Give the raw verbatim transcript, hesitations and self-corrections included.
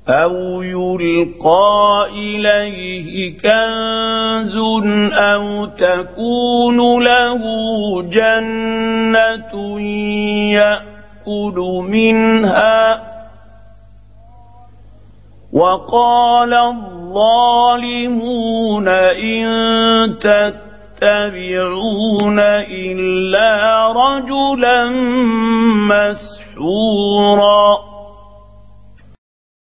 أو يلقى إليه كنز أو تكون له جنة يأكل منها وقال الظالمون إن تتبعون إلا رجلا مسحورا